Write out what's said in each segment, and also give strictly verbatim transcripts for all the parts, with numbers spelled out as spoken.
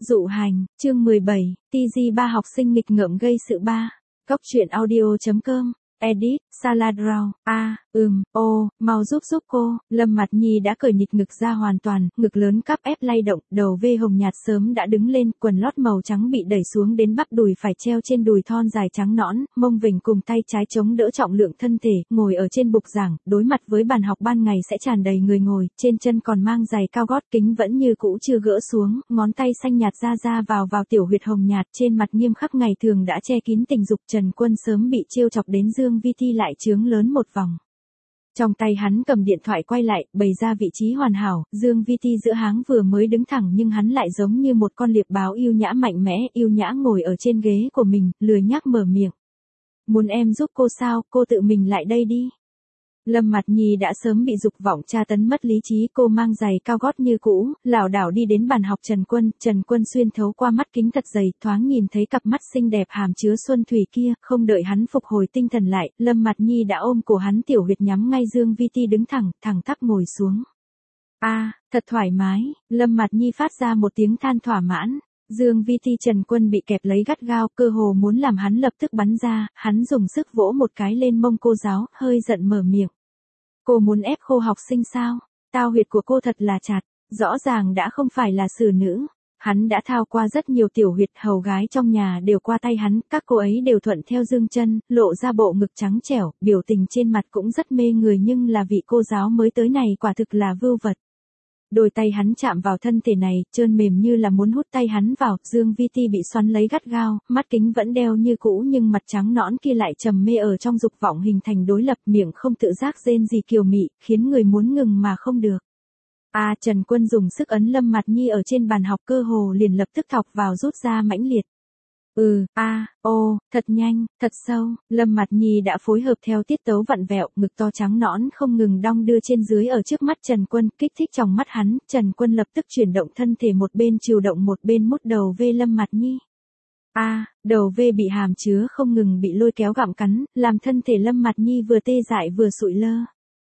Dụ hành, chương mười bảy, tê giê ba học sinh nghịch ngợm gây sự ba. Góc truyện audio.com, edit, Salad Raw, a, à, ừm, ô, mau giúp giúp cô. Lâm Mạt Nhi đã cởi nhịt ngực ra hoàn toàn, ngực lớn cắp ép lay động, đầu vê hồng nhạt sớm đã đứng lên, quần lót màu trắng bị đẩy xuống đến bắp đùi phải treo trên đùi thon dài trắng nõn, mông vểnh cùng tay trái chống đỡ trọng lượng thân thể, ngồi ở trên bục giảng, đối mặt với bàn học ban ngày sẽ tràn đầy người ngồi, trên chân còn mang giày cao gót, kính vẫn như cũ chưa gỡ xuống, ngón tay xanh nhạt ra ra vào vào tiểu huyệt hồng nhạt, trên mặt nghiêm khắc ngày thường đã che kín tình dục. Trần Quân sớm bị trêu chọc đến Dương Vi Thi lại trướng lớn một vòng. Trong tay hắn cầm điện thoại quay lại, bày ra vị trí hoàn hảo, Dương Vi Thi giữa háng vừa mới đứng thẳng nhưng hắn lại giống như một con liệp báo yêu nhã mạnh mẽ, yêu nhã ngồi ở trên ghế của mình, lười nhác mở miệng. Muốn em giúp cô sao, cô tự mình lại đây đi. Lâm Mạt Nhi đã sớm bị dục vọng tra tấn mất lý trí, cô mang giày cao gót như cũ, lảo đảo đi đến bàn học Trần Quân, Trần Quân xuyên thấu qua mắt kính thật dày, thoáng nhìn thấy cặp mắt xinh đẹp hàm chứa xuân thủy kia, không đợi hắn phục hồi tinh thần lại, Lâm Mạt Nhi đã ôm cổ hắn tiểu huyệt nhắm ngay Dương Vi Thi đứng thẳng, thẳng tắp ngồi xuống. A, à, thật thoải mái, Lâm Mạt Nhi phát ra một tiếng than thỏa mãn. Dương Vi Thi Trần Quân bị kẹp lấy gắt gao, cơ hồ muốn làm hắn lập tức bắn ra, hắn dùng sức vỗ một cái lên mông cô giáo, hơi giận mở miệng. Cô muốn ép khô học sinh sao? Tao huyệt của cô thật là chặt, rõ ràng đã không phải là xử nữ. Hắn đã thao qua rất nhiều tiểu huyệt, hầu gái trong nhà đều qua tay hắn, các cô ấy đều thuận theo dương chân, lộ ra bộ ngực trắng trẻo, biểu tình trên mặt cũng rất mê người nhưng là vị cô giáo mới tới này quả thực là vưu vật. Đôi tay hắn chạm vào thân thể này, trơn mềm như là muốn hút tay hắn vào, Dương Vi Thi bị xoắn lấy gắt gao, mắt kính vẫn đeo như cũ nhưng mặt trắng nõn kia lại trầm mê ở trong dục vọng hình thành đối lập, miệng không tự giác rên gì kiều mị, khiến người muốn ngừng mà không được. A, à, Trần Quân dùng sức ấn Lâm Mạt Nhi ở trên bàn học, cơ hồ liền lập tức thọc vào rút ra mãnh liệt. Ừ, a, à, ô, thật nhanh, thật sâu, Lâm Mạt Nhi đã phối hợp theo tiết tấu vặn vẹo, ngực to trắng nõn không ngừng đong đưa trên dưới ở trước mắt Trần Quân, kích thích trong mắt hắn, Trần Quân lập tức chuyển động thân thể một bên chiều động một bên mút đầu vê Lâm Mạt Nhi. A, à, đầu vê bị hàm chứa không ngừng bị lôi kéo gặm cắn, làm thân thể Lâm Mạt Nhi vừa tê dại vừa sụi lơ.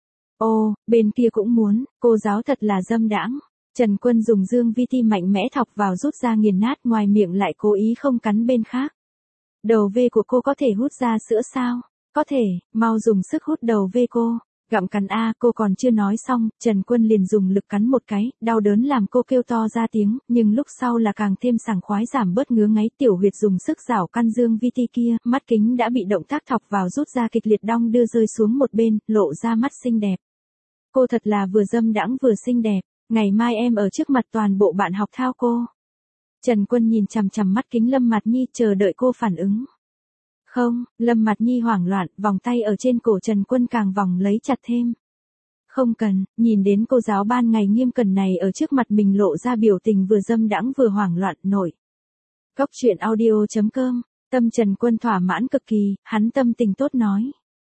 Ô, bên kia cũng muốn, cô giáo thật là dâm đãng. Trần Quân dùng Dương Vi Thi mạnh mẽ thọc vào rút ra nghiền nát, ngoài miệng lại cố ý không cắn bên khác. Đầu vê của cô có thể hút ra sữa sao? Có thể, mau dùng sức hút đầu vê cô. Gặm cắn a, cô còn chưa nói xong, Trần Quân liền dùng lực cắn một cái, đau đớn làm cô kêu to ra tiếng, nhưng lúc sau là càng thêm sảng khoái giảm bớt ngứa ngáy, tiểu huyệt dùng sức rảo căn Dương Vi Thi kia, mắt kính đã bị động tác thọc vào rút ra kịch liệt đong đưa rơi xuống một bên, lộ ra mắt xinh đẹp. Cô thật là vừa dâm đãng vừa xinh đẹp. Ngày mai em ở trước mặt toàn bộ bạn học thao cô. Trần Quân nhìn chằm chằm mắt kính Lâm Mạt Nhi chờ đợi cô phản ứng. Không, Lâm Mạt Nhi hoảng loạn, vòng tay ở trên cổ Trần Quân càng vòng lấy chặt thêm. Không cần, nhìn đến cô giáo ban ngày nghiêm cẩn này ở trước mặt mình lộ ra biểu tình vừa dâm đãng vừa hoảng loạn nổi. Góc truyện audio.com, tâm Trần Quân thỏa mãn cực kỳ, hắn tâm tình tốt nói.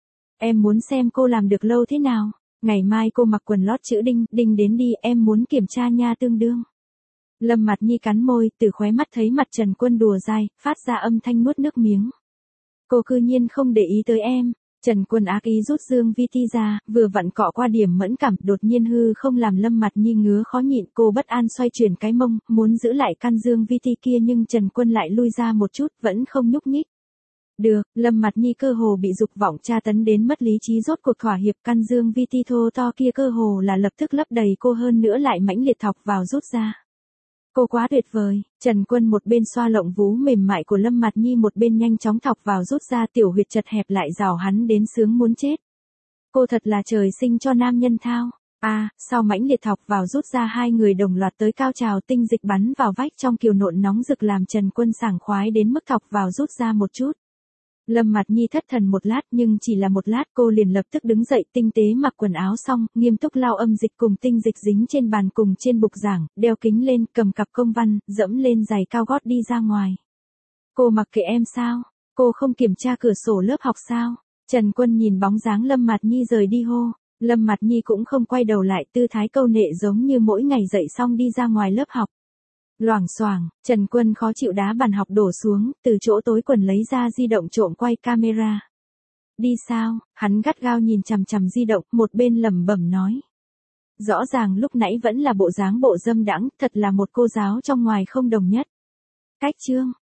Em muốn xem cô làm được lâu thế nào. Ngày mai cô mặc quần lót chữ đinh, đinh đến đi, em muốn kiểm tra nha tương đương. Lâm Mạt Nhi cắn môi, từ khóe mắt thấy mặt Trần Quân đùa dai, phát ra âm thanh nuốt nước miếng. Cô cư nhiên không để ý tới em. Trần Quân ác ý rút Dương Vi Thi ra, vừa vặn cọ qua điểm mẫn cảm, đột nhiên hư không làm Lâm Mạt Nhi ngứa khó nhịn, cô bất an xoay chuyển cái mông, muốn giữ lại căn Dương Vi Thi kia nhưng Trần Quân lại lui ra một chút, vẫn không nhúc nhích. Được, Lâm Mạt Nhi cơ hồ bị dục vọng tra tấn đến mất lý trí rốt cuộc thỏa hiệp, căn Dương Vi Thi thô to kia cơ hồ là lập tức lấp đầy cô, hơn nữa lại mãnh liệt thọc vào rút ra. Cô quá tuyệt vời, Trần Quân một bên xoa lộng vú mềm mại của Lâm Mạt Nhi một bên nhanh chóng thọc vào rút ra, tiểu huyệt chật hẹp lại rào hắn đến sướng muốn chết. Cô thật là trời sinh cho nam nhân thao. A, à, sau mãnh liệt thọc vào rút ra hai người đồng loạt tới cao trào, tinh dịch bắn vào vách trong kiều nộn nóng rực làm Trần Quân sảng khoái đến mức thọc vào rút ra một chút. Lâm Mạt Nhi thất thần một lát nhưng chỉ là một lát cô liền lập tức đứng dậy, tinh tế mặc quần áo xong, nghiêm túc lau âm dịch cùng tinh dịch dính trên bàn cùng trên bục giảng, đeo kính lên, cầm cặp công văn, dẫm lên giày cao gót đi ra ngoài. Cô mặc kệ em sao? Cô không kiểm tra cửa sổ lớp học sao? Trần Quân nhìn bóng dáng Lâm Mạt Nhi rời đi hô. Lâm Mạt Nhi cũng không quay đầu lại, tư thái câu nệ giống như mỗi ngày dậy xong đi ra ngoài lớp học. Loảng xoảng, Trần Quân khó chịu đá bàn học đổ xuống, từ chỗ tối quần lấy ra di động trộm quay camera. Đi sao? Hắn gắt gao nhìn chằm chằm di động, một bên lẩm bẩm nói. Rõ ràng lúc nãy vẫn là bộ dáng bộ dâm đãng, thật là một cô giáo trong ngoài không đồng nhất. Cách chương